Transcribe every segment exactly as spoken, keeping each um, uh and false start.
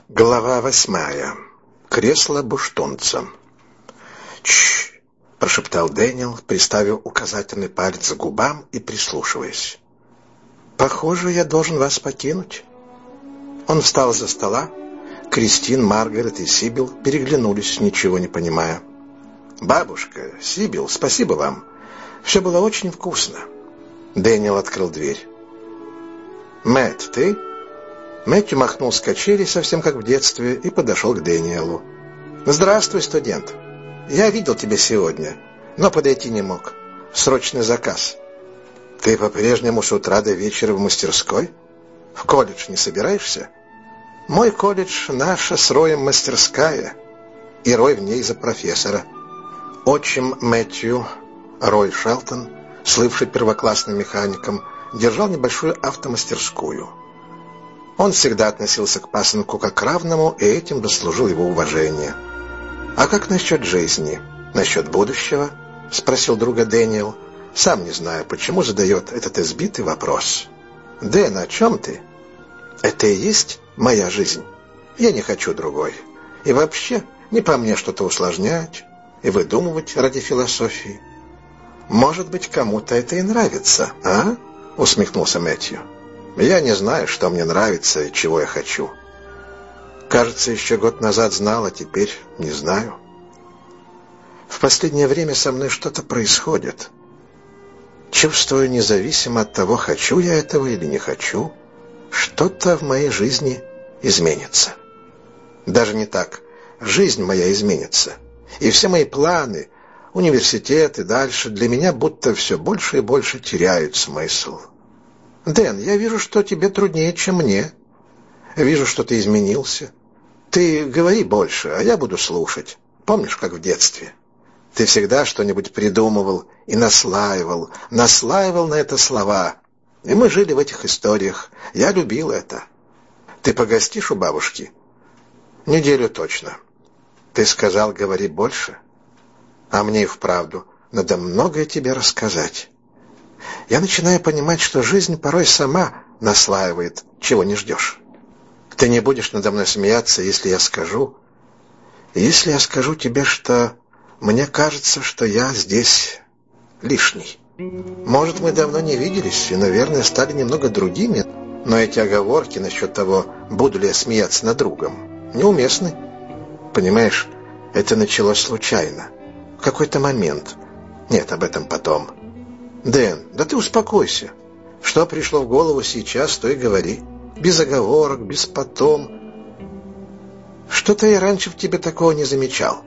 Глава восьмая. Кресло буштонца. «Чш!» — прошептал Дэниел, приставив указательный палец к губам и прислушиваясь. «Похоже, я должен вас покинуть». Он встал из-за стола. Кристин, Маргарет и Сибил переглянулись, ничего не понимая. «Бабушка, Сибил, спасибо вам. Все было очень вкусно». Дэниел открыл дверь. «Мэтт, ты?» Мэтью махнул с качели, совсем как в детстве, и подошел к Дэниелу. «Здравствуй, студент. Я видел тебя сегодня, но подойти не мог. Срочный заказ. Ты по-прежнему с утра до вечера в мастерской? В колледж не собираешься? Мой колледж — наша с Роем мастерская, и Рой в ней за профессора. Отчим Мэтью, Рой Шелтон, слывший первоклассным механиком, держал небольшую автомастерскую. Он всегда относился к пасынку как к равному, и этим заслужил его уважение. «А как насчет жизни? Насчет будущего?» — спросил друга Дэниел. «Сам не знаю, почему задает этот избитый вопрос». «Дэн, о чем ты?» «Это и есть моя жизнь. Я не хочу другой. И вообще, не по мне что-то усложнять и выдумывать ради философии». «Может быть, кому-то это и нравится, а?» — усмехнулся Мэтью. «Я не знаю, что мне нравится и чего я хочу. Кажется, еще год назад знал, а теперь не знаю. В последнее время со мной что-то происходит. Чувствую, независимо от того, хочу я этого или не хочу, что-то в моей жизни изменится. Даже не так. Жизнь моя изменится. И все мои планы, университет и дальше, для меня будто все больше и больше теряют смысл. Дэн, я вижу, что тебе труднее, чем мне. Вижу, что ты изменился. Ты говори больше, а я буду слушать. Помнишь, как в детстве? Ты всегда что-нибудь придумывал и наслаивал, наслаивал на это слова. И мы жили в этих историях. Я любил это. Ты погостишь у бабушки? Неделю точно. Ты сказал, говори больше. А мне и вправду надо многое тебе рассказать. Я начинаю понимать, что жизнь порой сама наслаивает, чего не ждешь. Ты не будешь надо мной смеяться, если я скажу... Если я скажу тебе, что мне кажется, что я здесь лишний. Может, мы давно не виделись и, наверное, стали немного другими, но эти оговорки насчет того, буду ли я смеяться над другом, неуместны. Понимаешь, это началось случайно. В какой-то момент. Нет, об этом потом. Дэн, да ты успокойся. Что пришло в голову сейчас, то и говори. Без оговорок, без потом. Что-то я раньше в тебе такого не замечал.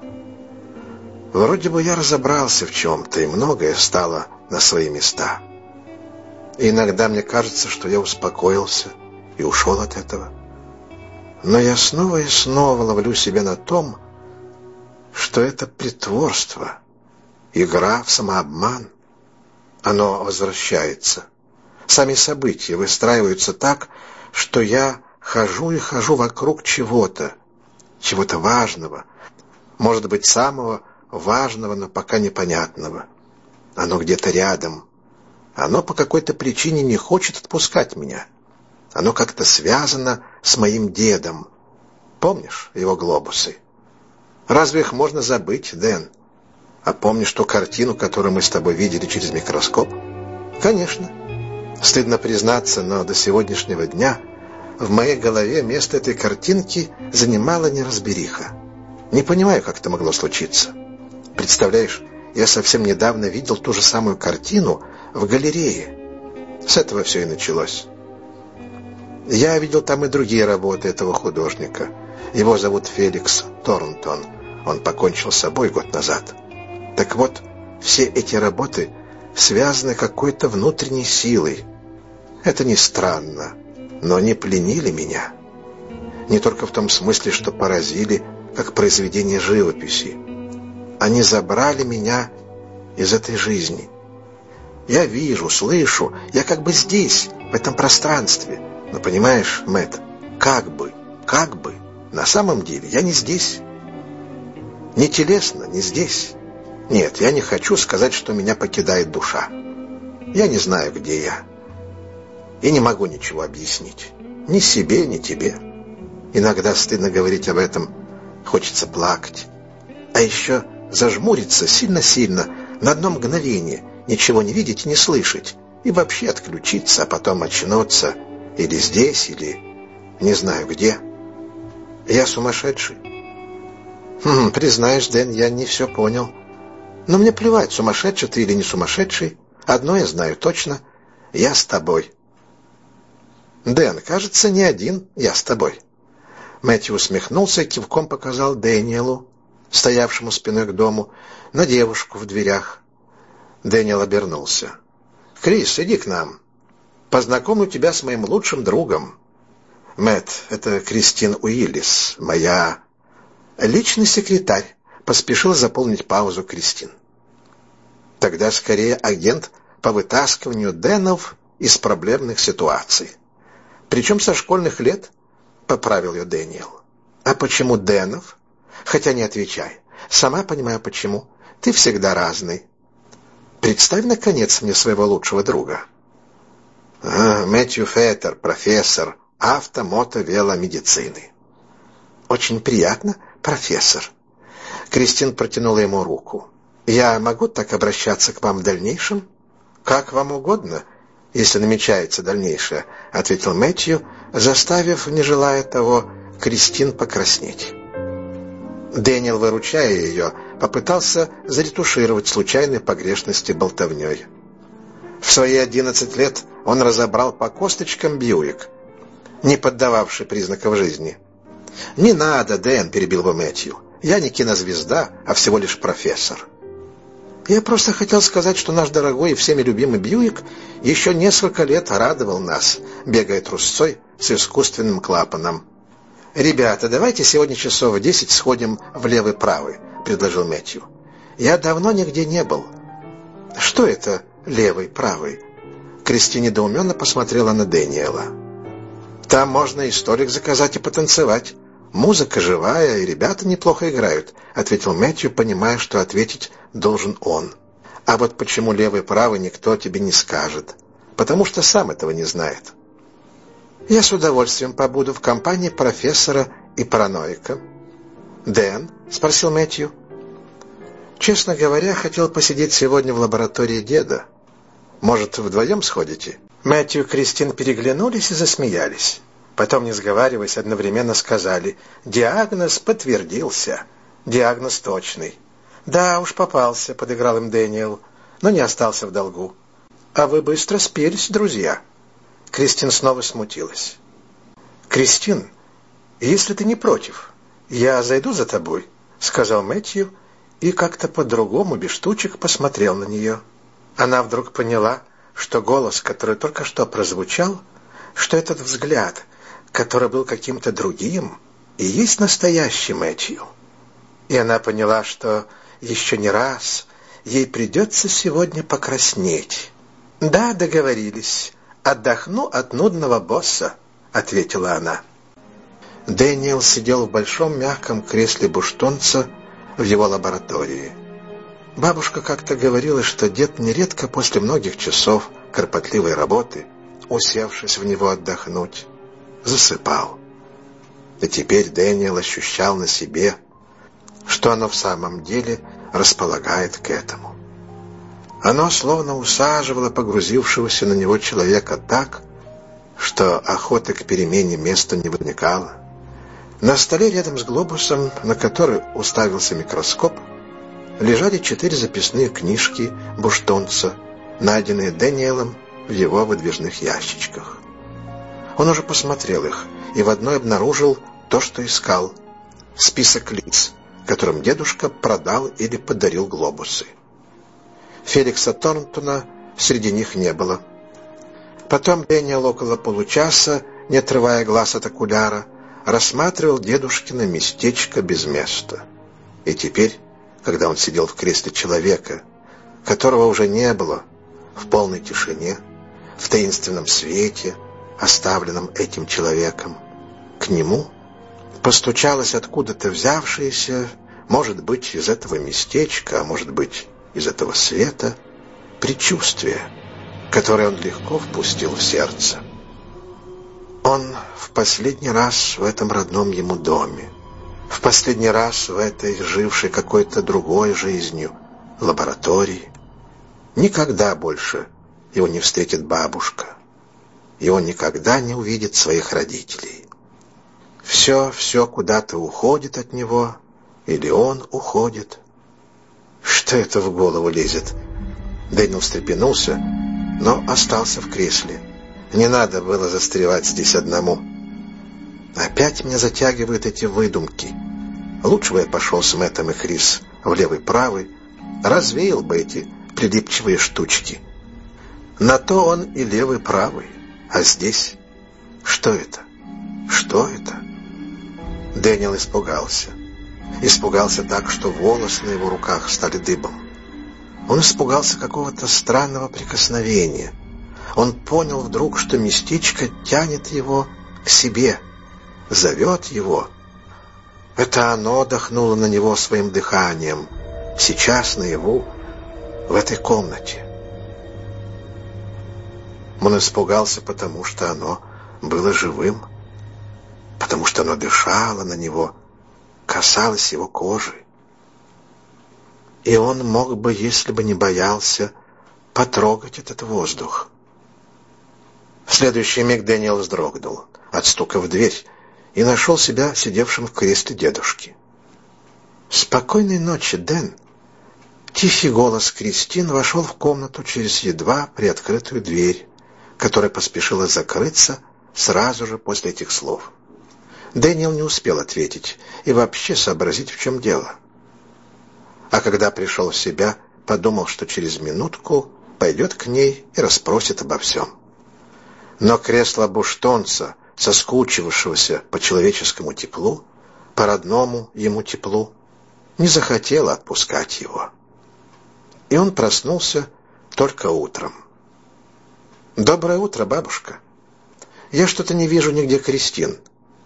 Вроде бы я разобрался в чем-то, и многое стало на свои места. И иногда мне кажется, что я успокоился и ушел от этого. Но я снова и снова ловлю себя на том, что это притворство, игра в самообман. Оно возвращается. Сами события выстраиваются так, что я хожу и хожу вокруг чего-то, чего-то важного, может быть, самого важного, но пока непонятного. Оно где-то рядом. Оно по какой-то причине не хочет отпускать меня. Оно как-то связано с моим дедом. Помнишь его глобусы? Разве их можно забыть, Дэн? А помнишь ту картину, которую мы с тобой видели через микроскоп? Конечно. Стыдно признаться, но до сегодняшнего дня в моей голове место этой картинки занимала неразбериха. Не понимаю, как это могло случиться. Представляешь, я совсем недавно видел ту же самую картину в галерее. С этого все и началось. Я видел там и другие работы этого художника. Его зовут Феликс Торнтон. Он покончил с собой год назад. Так вот, все эти работы связаны какой-то внутренней силой. Это не странно, но они пленили меня. Не только в том смысле, что поразили, как произведение живописи. Они забрали меня из этой жизни. Я вижу, слышу, я как бы здесь, в этом пространстве. Но понимаешь, Мэтт, как бы, как бы, на самом деле я не здесь. Не телесно, не здесь. Нет, я не хочу сказать, что меня покидает душа. Я не знаю, где я. И не могу ничего объяснить. Ни себе, ни тебе. Иногда стыдно говорить об этом, хочется плакать. А еще зажмуриться сильно-сильно, на одно мгновение, ничего не видеть и не слышать, и вообще отключиться, а потом очнуться или здесь, или не знаю где. Я сумасшедший? Хм, признаешь, Дэн, я не все понял. Но мне плевать, сумасшедший ты или не сумасшедший. Одно я знаю точно. Я с тобой. Дэн, кажется, не один я с тобой. Мэтью усмехнулся и кивком показал Дэниелу, стоявшему спиной к дому, на девушку в дверях. Дэниел обернулся. «Крис, иди к нам. Познакомлю тебя с моим лучшим другом. Мэтт, это Кристин Уиллис, моя...» «Личный секретарь», — поспешил заполнить паузу Кристин. «Тогда скорее агент по вытаскиванию Дэнов из проблемных ситуаций. Причем со школьных лет», — поправил ее Дэниел. «А почему Дэнов? Хотя не отвечай. Сама понимаю, почему. Ты всегда разный. Представь, наконец, мне своего лучшего друга». А, «Мэтью Феттер, профессор авто-мото-веломедицины». «Очень приятно, профессор». Кристин протянула ему руку. «Я могу так обращаться к вам в дальнейшем?» «Как вам угодно, если намечается дальнейшее», — ответил Мэтью, заставив, не желая того, Кристин покраснеть. Дэниел, выручая ее, попытался заретушировать случайные погрешности болтовней. В свои одиннадцать лет он разобрал по косточкам Бьюик, не поддававший признаков жизни. «Не надо, Дэн», — перебил его Мэтью. «Я не кинозвезда, а всего лишь профессор. Я просто хотел сказать, что наш дорогой и всеми любимый Бьюик еще несколько лет радовал нас, бегая трусцой с искусственным клапаном». «Ребята, давайте сегодня часов в десять сходим в левый-правый», — предложил Мэтью. «Я давно нигде не был». «Что это левый-правый?» Кристина недоуменно посмотрела на Дэниела. «Там можно и столик заказать, и потанцевать. Музыка живая, и ребята неплохо играют», — ответил Мэтью, понимая, что ответить должен он. «А вот почему левый-правый никто тебе не скажет, потому что сам этого не знает». «Я с удовольствием побуду в компании профессора и параноика». «Дэн?» — спросил Мэтью. «Честно говоря, хотел посидеть сегодня в лаборатории деда. Может, вдвоем сходите?» Мэтью и Кристин переглянулись и засмеялись. Потом, не сговариваясь, одновременно сказали: «Диагноз подтвердился. Диагноз точный». «Да уж, попался», — подыграл им Дэниел, но не остался в долгу. «А вы быстро спелись, друзья». Кристин снова смутилась. «Кристин, если ты не против, я зайду за тобой», — сказал Мэтью, и как-то по-другому, без штучек, посмотрел на нее. Она вдруг поняла, что голос, который только что прозвучал, что этот взгляд, который был каким-то другим, и есть настоящий Мэтью. И она поняла, что еще не раз ей придется сегодня покраснеть. «Да, договорились. Отдохну от нудного босса», — ответила она. Дэниел сидел в большом мягком кресле буштонца в его лаборатории. Бабушка как-то говорила, что дед нередко после многих часов кропотливой работы, усевшись в него отдохнуть, засыпал. И теперь Дэниел ощущал на себе, что оно в самом деле располагает к этому. Оно словно усаживало погрузившегося на него человека так, что охоты к перемене места не возникало. На столе рядом с глобусом, на который уставился микроскоп, лежали четыре записные книжки буштонца, найденные Дэниелом в его выдвижных ящичках. Он уже посмотрел их и в одной обнаружил то, что искал — список лиц, которым дедушка продал или подарил глобусы. Феликса Торнтона среди них не было. Потом Дэниел около получаса, не отрывая глаз от окуляра, рассматривал дедушкино местечко без места. И теперь, когда он сидел в кресле человека, которого уже не было, в полной тишине, в таинственном свете, оставленном этим человеком, к нему постучалось откуда-то взявшееся, может быть, из этого местечка, а может быть, из этого света, предчувствие, которое он легко впустил в сердце. Он в последний раз в этом родном ему доме, в последний раз в этой жившей какой-то другой жизнью лаборатории. Никогда больше его не встретит бабушка, и он никогда не увидит своих родителей. Все, все куда-то уходит от него, или он уходит. Что это в голову лезет? Дэниел встрепенулся, но остался в кресле. Не надо было застревать здесь одному. Опять меня затягивают эти выдумки. Лучше бы я пошел с Мэттом и Крис в левый-правый, развеял бы эти прилипчивые штучки. На то он и левый-правый. А здесь? Что это? Что это? Дэниел испугался. Испугался так, что волосы на его руках стали дыбом. Он испугался какого-то странного прикосновения. Он понял вдруг, что местечко тянет его к себе, зовет его. Это оно дохнуло на него своим дыханием, сейчас наяву, в этой комнате. Он испугался, потому что оно было живым, потому что оно дышало на него, касалось его кожи. И он мог бы, если бы не боялся, потрогать этот воздух. В следующий миг Дэниел вздрогнул от стука в дверь и нашел себя сидевшим в кресле дедушки. «Спокойной ночи, Дэн!» Тихий голос Кристин вошел в комнату через едва приоткрытую дверь, которая поспешила закрыться сразу же после этих слов. Дэниел не успел ответить и вообще сообразить, в чем дело. А когда пришел в себя, подумал, что через минутку пойдет к ней и расспросит обо всем. Но кресло буштонца, соскучившегося по человеческому теплу, по родному ему теплу, не захотело отпускать его. И он проснулся только утром. «Доброе утро, бабушка. Я что-то не вижу нигде Кристин.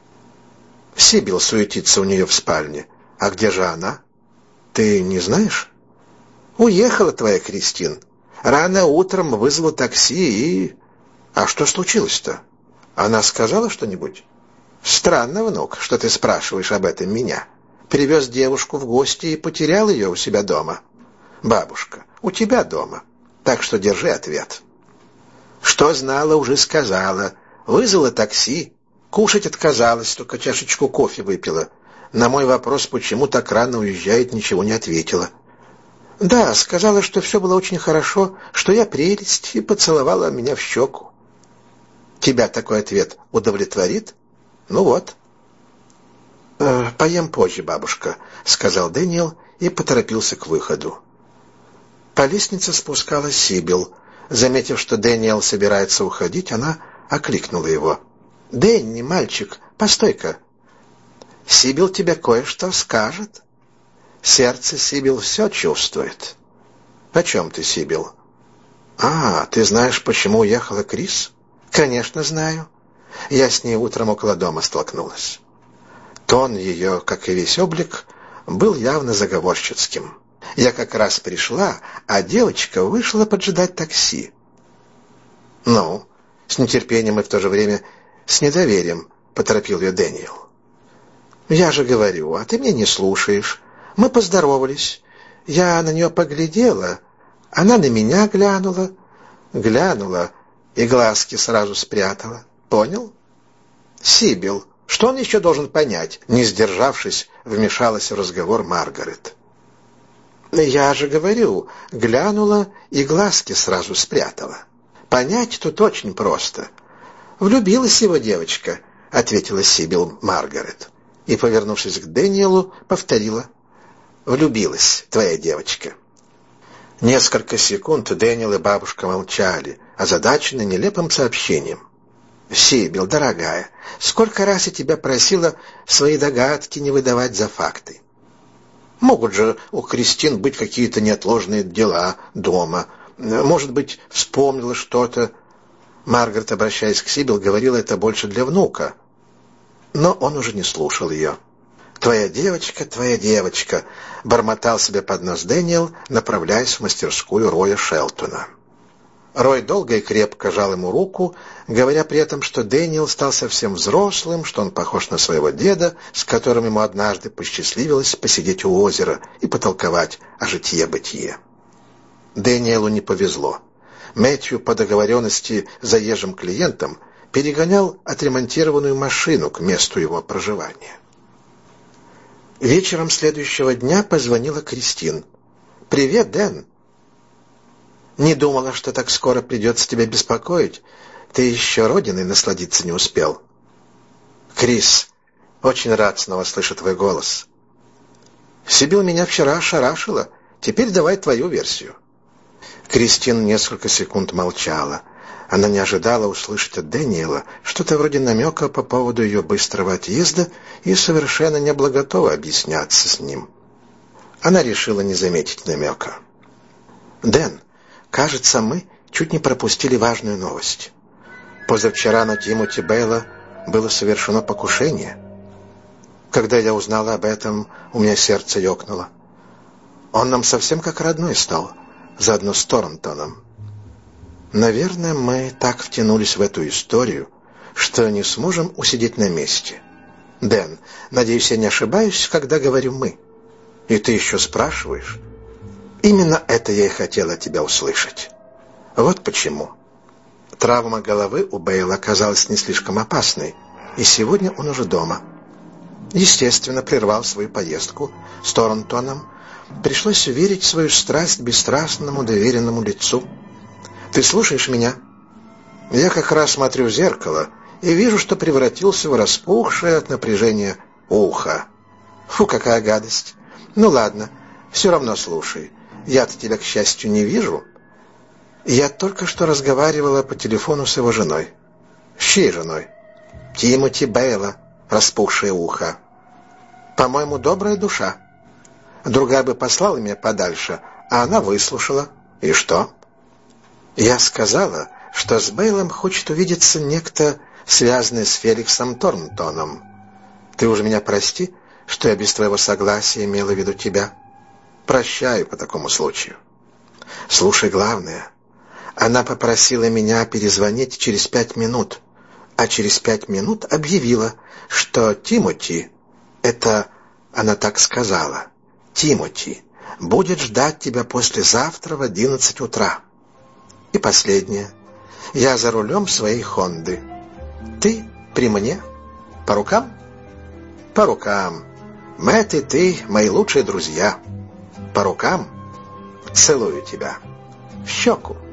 Сибил суетится у нее в спальне. А где же она? Ты не знаешь?» «Уехала твоя Кристин. Рано утром вызвала такси и...» «А что случилось-то? Она сказала что-нибудь?» «Странно, внук, что ты спрашиваешь об этом меня. Привез девушку в гости и потерял ее у себя дома». «Бабушка, у тебя дома. Так что держи ответ». «Что знала, уже сказала. Вызвала такси. Кушать отказалась, только чашечку кофе выпила. На мой вопрос, почему так рано уезжает, ничего не ответила. Да, сказала, что все было очень хорошо, что я прелесть, и поцеловала меня в щеку. Тебя такой ответ удовлетворит? Ну вот». «Э, «Поем позже, бабушка», — сказал Дэниел и поторопился к выходу. По лестнице спускалась Сибил. Заметив, что Дэниел собирается уходить, она окликнула его. «Дэнни, мальчик, постой-ка. Сибил тебе кое-что скажет». Сердце Сибил все чувствует. «О чем ты, Сибил?» «А, ты знаешь, почему уехала Крис?» «Конечно, знаю. Я с ней утром около дома столкнулась». Тон ее, как и весь облик, был явно заговорщицким. Я как раз пришла, а девочка вышла поджидать такси. «Ну?» — с нетерпением и в то же время с недоверием поторопил ее Дэниел. «Я же говорю, а ты меня не слушаешь. Мы поздоровались. Я на нее поглядела. Она на меня глянула. Глянула и глазки сразу спрятала. Понял?» «Сибил, что он еще должен понять?» Не сдержавшись, вмешалась в разговор Маргарет. «Я же говорю, глянула и глазки сразу спрятала. Понять тут очень просто. Влюбилась его девочка», — ответила Сибил Маргарет. И, повернувшись к Дэниелу, повторила: «Влюбилась твоя девочка». Несколько секунд Дэниел и бабушка молчали, озадаченные нелепым сообщением. «Сибил, дорогая, сколько раз я тебя просила свои догадки не выдавать за факты. Могут же у Кристин быть какие-то неотложные дела дома. Может быть, вспомнила что-то». Маргарет, обращаясь к Сибил, говорила это больше для внука. Но он уже не слушал ее. «Твоя девочка, твоя девочка», — бормотал себе под нос Дэниел, направляясь в мастерскую Роя Шелтона. Рой долго и крепко жал ему руку, говоря при этом, что Дэниел стал совсем взрослым, что он похож на своего деда, с которым ему однажды посчастливилось посидеть у озера и потолковать о житье-бытие. Дэниелу не повезло. Мэтью по договоренности с заезжим клиентом перегонял отремонтированную машину к месту его проживания. Вечером следующего дня позвонила Кристин. «Привет, Дэн. Не думала, что так скоро придется тебя беспокоить. Ты еще родиной насладиться не успел». «Крис, очень рад снова слышать твой голос. Сибил меня вчера ошарашила. Теперь давай твою версию». Кристин несколько секунд молчала. Она не ожидала услышать от Дэниела что-то вроде намека по поводу ее быстрого отъезда и совершенно не была готова объясняться с ним. Она решила не заметить намека. «Дэн, кажется, мы чуть не пропустили важную новость. Позавчера на Тимоти Бейла было совершено покушение. Когда я узнала об этом, у меня сердце ёкнуло. Он нам совсем как родной стал, заодно с Торнтоном. Наверное, мы так втянулись в эту историю, что не сможем усидеть на месте. Дэн, надеюсь, я не ошибаюсь, когда говорю «мы». И ты еще спрашиваешь? Именно это я и хотела от тебя услышать. Вот почему. Травма головы у Бейла оказалась не слишком опасной, и сегодня он уже дома. Естественно, прервал свою поездку с Торнтоном. Пришлось верить в свою страсть бесстрастному, доверенному лицу. Ты слушаешь меня? Я как раз смотрю в зеркало и вижу, что превратился в распухшее от напряжения ухо. Фу, какая гадость. Ну ладно, все равно слушай. Я-то тебя, к счастью, не вижу. Я только что разговаривала по телефону с его женой. С чьей женой? Тимоти Бейла, распухшее ухо. По-моему, добрая душа. Другая бы послала меня подальше, а она выслушала. И что? Я сказала, что с Бейлом хочет увидеться некто, связанный с Феликсом Торнтоном. Ты уж меня прости, что я без твоего согласия имела в виду тебя. Прощаю по такому случаю. Слушай, главное, она попросила меня перезвонить через пять минут, а через пять минут объявила, что Тимоти, это она так сказала, Тимоти, будет ждать тебя послезавтра в одиннадцать утра. И последнее. Я за рулем своей Хонды. Ты при мне? По рукам? По рукам. Мэтт и ты мои лучшие друзья. По рукам? Целую тебя. В щеку.